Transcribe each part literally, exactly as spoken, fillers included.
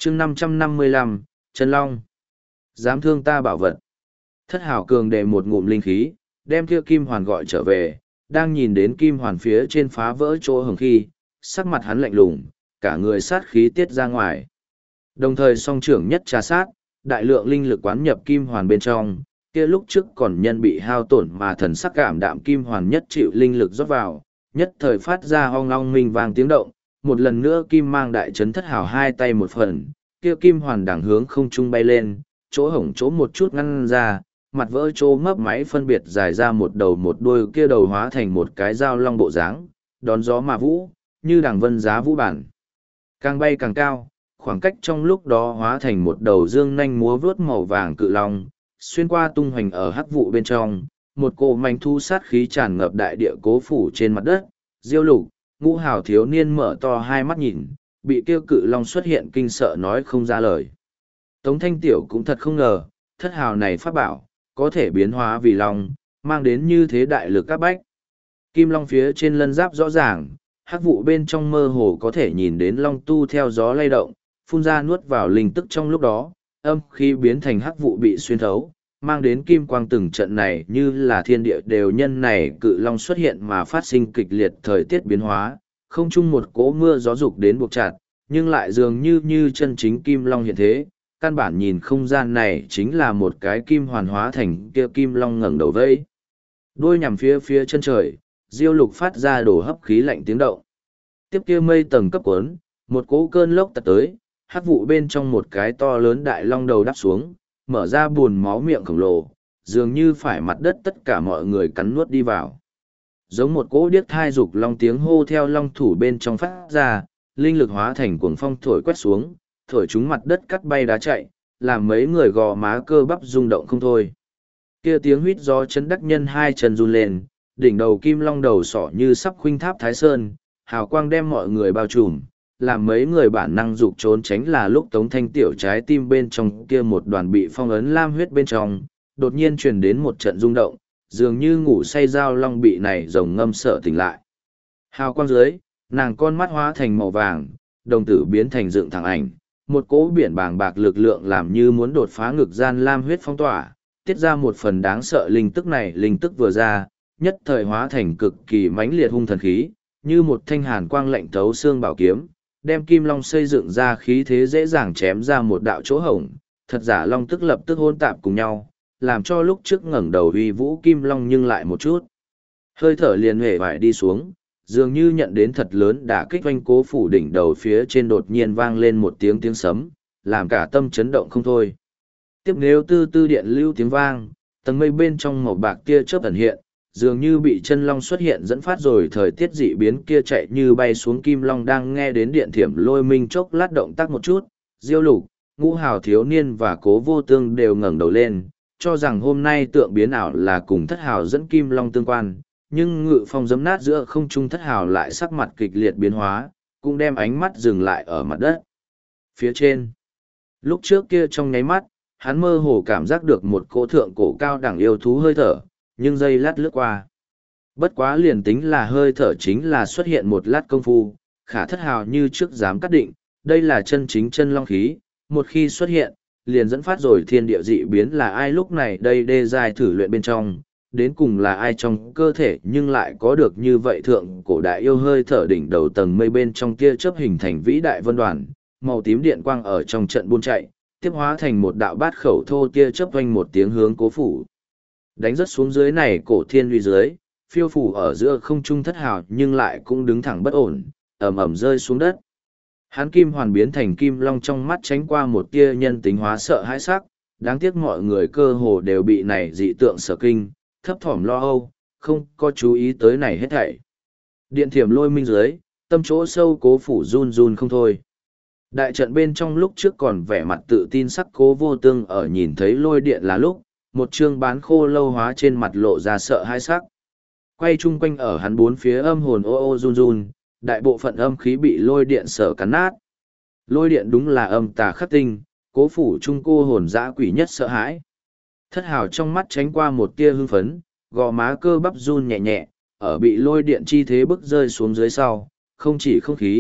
chương năm trăm năm mươi lăm, Chân Long. Dám thương ta bảo vật. Thất hào cường đề một ngụm linh khí, đem kia kim hoàn gọi trở về, đang nhìn đến kim hoàn phía trên phá vỡ chỗ hồng khi, sắc mặt hắn lạnh lùng, cả người sát khí tiết ra ngoài. Đồng thời song trưởng nhất trà sát, đại lượng linh lực quán nhập kim hoàn bên trong, kia lúc trước còn nhân bị hao tổn mà thần sắc cảm đạm kim hoàn nhất chịu linh lực rót vào, nhất thời phát ra hoang long minh vang tiếng động, một lần nữa kim mang đại chấn thất hào hai tay một phần, kia kim hoàn đẳng hướng không trung bay lên, chỗ hổng chỗ một chút ngăn ra, mặt vỡ chỗ mấp máy phân biệt dài ra một đầu một đuôi, kia đầu hóa thành một cái dao long bộ dáng, đón gió mà vũ, như đằng vân giá vũ bản. Càng bay càng cao, khoảng cách trong lúc đó hóa thành một đầu dương nanh múa vướt màu vàng cự long, xuyên qua tung hoành ở hắc vụ bên trong, một cỗ manh thu sát khí tràn ngập đại địa cố phủ trên mặt đất. Diêu Lục, Ngũ Hào thiếu niên mở to hai mắt nhìn, bị kêu cự long xuất hiện kinh sợ nói không ra lời. Tống Thanh Tiểu cũng thật không ngờ, thất hào này pháp bảo, có thể biến hóa vì long, mang đến như thế đại lực các bách. Kim long phía trên lân giáp rõ ràng, hắc vụ bên trong mơ hồ có thể nhìn đến long tu theo gió lay động, phun ra nuốt vào linh tức trong lúc đó, âm khí biến thành hắc vụ bị xuyên thấu, mang đến kim quang từng trận này như là thiên địa đều nhân này cự long xuất hiện mà phát sinh kịch liệt thời tiết biến hóa, không chung một cỗ mưa gió dục đến buộc chặt, nhưng lại dường như như chân chính kim long hiện thế, căn bản nhìn không gian này chính là một cái kim hoàn hóa thành kia kim long ngẩng đầu vây. Đôi nhằm phía phía chân trời, Diêu Lục phát ra đổ hấp khí lạnh tiếng động. Tiếp kia mây tầng cấp cuốn, một cỗ cơn lốc tạt tới, hắc vụ bên trong một cái to lớn đại long đầu đáp xuống, mở ra buồn máu miệng khổng lồ, dường như phải mặt đất tất cả mọi người cắn nuốt đi vào. Giống một cỗ điếc thai dục long tiếng hô theo long thủ bên trong phát ra, linh lực hóa thành cuồng phong thổi quét xuống, thổi chúng mặt đất cắt bay đá chạy, làm mấy người gò má cơ bắp rung động không thôi. Kia tiếng huýt gió chấn đắc nhân hai chân run lên, đỉnh đầu kim long đầu sỏ như sắp khuynh tháp Thái Sơn, hào quang đem mọi người bao trùm, làm mấy người bản năng dục trốn tránh là lúc Tống Thanh Tiểu trái tim bên trong kia một đoàn bị phong ấn lam huyết bên trong, đột nhiên truyền đến một trận rung động, dường như ngủ say dao long bị này rồng ngâm sợ tỉnh lại. Hào quang dưới, nàng con mắt hóa thành màu vàng, đồng tử biến thành dựng thẳng ảnh, một cỗ biển bàng bạc lực lượng làm như muốn đột phá ngực gian lam huyết phong tỏa, tiết ra một phần đáng sợ linh tức này, linh tức vừa ra, nhất thời hóa thành cực kỳ mãnh liệt hung thần khí, như một thanh hàn quang lạnh thấu xương bảo kiếm, đem kim long xây dựng ra khí thế dễ dàng chém ra một đạo chỗ hổng, thật giả long tức lập tức hôn tạp cùng nhau, làm cho lúc trước ngẩng đầu uy vũ kim long nhưng lại một chút. Hơi thở liền hề vải đi xuống, dường như nhận đến thật lớn đả kích oanh cố phủ đỉnh đầu phía trên đột nhiên vang lên một tiếng tiếng sấm, làm cả tâm chấn động không thôi. Tiếp nếu tư tư điện lưu tiếng vang, tầng mây bên trong màu bạc tia chớp ẩn hiện, dường như bị chân long xuất hiện dẫn phát rồi thời tiết dị biến kia chạy như bay xuống kim long đang nghe đến điện thiểm lôi minh chốc lát động tác một chút, Diêu Lục, Ngũ Hào thiếu niên và Cố Vô Tương đều ngẩng đầu lên, cho rằng hôm nay tượng biến ảo là cùng thất hào dẫn kim long tương quan, nhưng ngự phong giấm nát giữa không trung thất hào lại sắc mặt kịch liệt biến hóa, cũng đem ánh mắt dừng lại ở mặt đất. Phía trên, lúc trước kia trong nháy mắt, hắn mơ hồ cảm giác được một cỗ thượng cổ cao đẳng yêu thú hơi thở, nhưng giây lát lướt qua. Bất quá liền tính là hơi thở chính là xuất hiện một lát công phu, khả thất hào như trước dám cắt định, đây là chân chính chân long khí, một khi xuất hiện, liền dẫn phát rồi thiên địa dị biến là ai lúc này đây đê dài thử luyện bên trong, đến cùng là ai trong cơ thể nhưng lại có được như vậy thượng cổ đại yêu hơi thở đỉnh đầu tầng mây bên trong tia chớp hình thành vĩ đại vân đoàn, màu tím điện quang ở trong trận buôn chạy, tiếp hóa thành một đạo bát khẩu thô tia chớp vang một tiếng hướng Cố phủ. Đánh rất xuống dưới này cổ thiên uy dưới, phiêu phủ ở giữa không trung thất hào nhưng lại cũng đứng thẳng bất ổn, ầm ầm rơi xuống đất. Hắn kim hoàn biến thành kim long trong mắt tránh qua một tia nhân tính hóa sợ hãi sắc, đáng tiếc mọi người cơ hồ đều bị này dị tượng sở kinh, thấp thỏm lo âu, không có chú ý tới này hết thảy. Điện thiểm lôi minh dưới, tâm chỗ sâu Cố phủ run run không thôi. Đại trận bên trong lúc trước còn vẻ mặt tự tin sắc Cố Vô Tương ở nhìn thấy lôi điện là lúc, một chương bán khô lâu hóa trên mặt lộ ra sợ hãi sắc. Quay chung quanh ở hắn bốn phía âm hồn ô ô run run, đại bộ phận âm khí bị lôi điện sở cắn nát. Lôi điện đúng là âm tà khắc tinh, Cố phủ trung cô hồn dã quỷ nhất sợ hãi. Thất hào trong mắt tránh qua một tia hưng phấn, gò má cơ bắp run nhẹ nhẹ, ở bị lôi điện chi thế bức rơi xuống dưới sau, không chỉ không khí,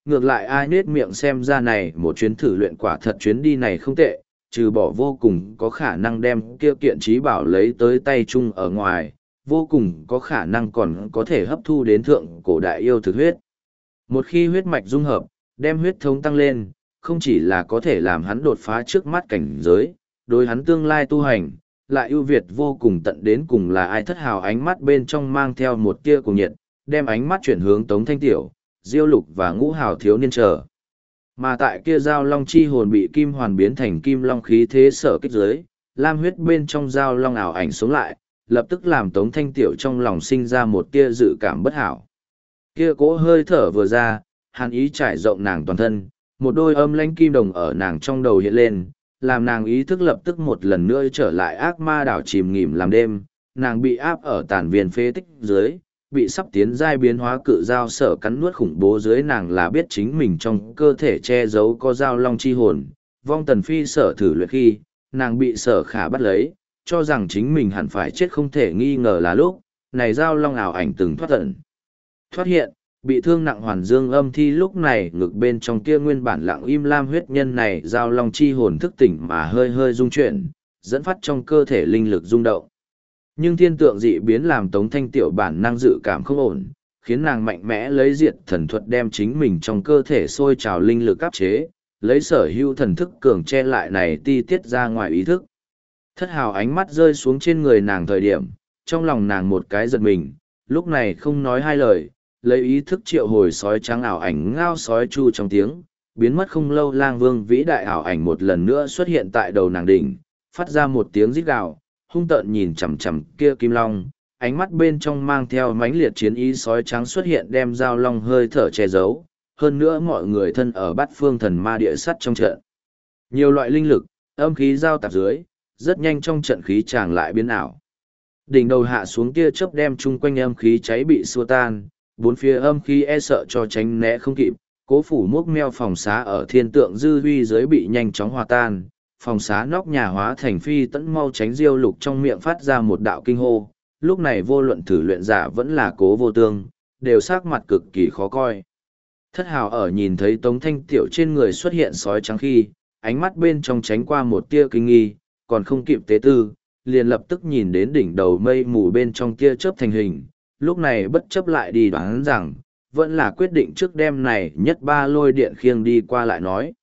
ngược lại ai nết miệng xem ra này một chuyến thử luyện quả thật chuyến đi này không tệ, trừ bỏ vô cùng có khả năng đem kia kiện trí bảo lấy tới tay chung ở ngoài, vô cùng có khả năng còn có thể hấp thu đến thượng cổ đại yêu thực huyết. Một khi huyết mạch dung hợp, đem huyết thống tăng lên, không chỉ là có thể làm hắn đột phá trước mắt cảnh giới, đối hắn tương lai tu hành, lại ưu việt vô cùng tận đến cùng là ai. Thất hào ánh mắt bên trong mang theo một tia cùng nhiệt, đem ánh mắt chuyển hướng Tống Thanh Tiểu, Diêu Lục và Ngũ Hào thiếu niên chờ. Mà tại kia giao long chi hồn bị kim hoàn biến thành kim long khí thế sở kích giới, lam huyết bên trong giao long ảo ảnh sống lại, lập tức làm Tống Thanh Tiểu trong lòng sinh ra một tia dự cảm bất hảo. Kia cỗ hơi thở vừa ra, hàn ý trải rộng nàng toàn thân, một đôi âm lãnh kim đồng ở nàng trong đầu hiện lên, làm nàng ý thức lập tức một lần nữa trở lại ác ma đảo chìm nghỉm làm đêm, nàng bị áp ở tàn viên phế tích dưới, bị sắp tiến giai biến hóa cự dao sở cắn nuốt khủng bố dưới, nàng là biết chính mình trong cơ thể che giấu có dao long chi hồn, vong tần phi sở thử luyện khi, nàng bị sở khả bắt lấy, cho rằng chính mình hẳn phải chết không thể nghi ngờ là lúc, này dao long ảo ảnh từng thoát tận. Thoát hiện, bị thương nặng hoàn dương âm thi lúc này ngực bên trong kia nguyên bản lặng im lam huyết nhân này dao long chi hồn thức tỉnh mà hơi hơi rung chuyển, dẫn phát trong cơ thể linh lực rung động. Nhưng thiên tượng dị biến làm Tống Thanh Tiểu bản năng dự cảm không ổn, khiến nàng mạnh mẽ lấy diệt thần thuật đem chính mình trong cơ thể sôi trào linh lực áp chế, lấy sở hữu thần thức cường che lại này ti tiết ra ngoài ý thức. Thất hào ánh mắt rơi xuống trên người nàng thời điểm, trong lòng nàng một cái giật mình, lúc này không nói hai lời, lấy ý thức triệu hồi sói trắng ảo ảnh ngao sói chu trong tiếng, biến mất không lâu lang vương vĩ đại ảo ảnh một lần nữa xuất hiện tại đầu nàng đỉnh, phát ra một tiếng rít gào, hung tợn nhìn chằm chằm kia kim long, ánh mắt bên trong mang theo mãnh liệt chiến ý. Sói trắng xuất hiện đem dao long hơi thở che giấu, hơn nữa mọi người thân ở bát phương thần ma địa sắt trong trận. Nhiều loại linh lực, âm khí giao tạp dưới, rất nhanh trong trận khí tràng lại biến ảo. Đỉnh đầu hạ xuống tia chớp đem chung quanh âm khí cháy bị xua tan, bốn phía âm khí e sợ cho tránh né không kịp, cố phủ mốc meo phòng xá ở thiên tượng dư huy dưới bị nhanh chóng hòa tan, phòng xá nóc nhà hóa thành phi tẫn mau tránh. Diêu Lục trong miệng phát ra một đạo kinh hô, lúc này vô luận thử luyện giả vẫn là Cố Vô Tương, đều sắc mặt cực kỳ khó coi. Thất hào ở nhìn thấy Tống Thanh Tiểu trên người xuất hiện sói trắng khi, ánh mắt bên trong tránh qua một tia kinh nghi, còn không kịp tế tư, liền lập tức nhìn đến đỉnh đầu mây mù bên trong tia chớp thành hình, lúc này bất chấp lại đi đoán rằng, vẫn là quyết định trước đêm này nhất ba lôi điện khiêng đi qua lại nói.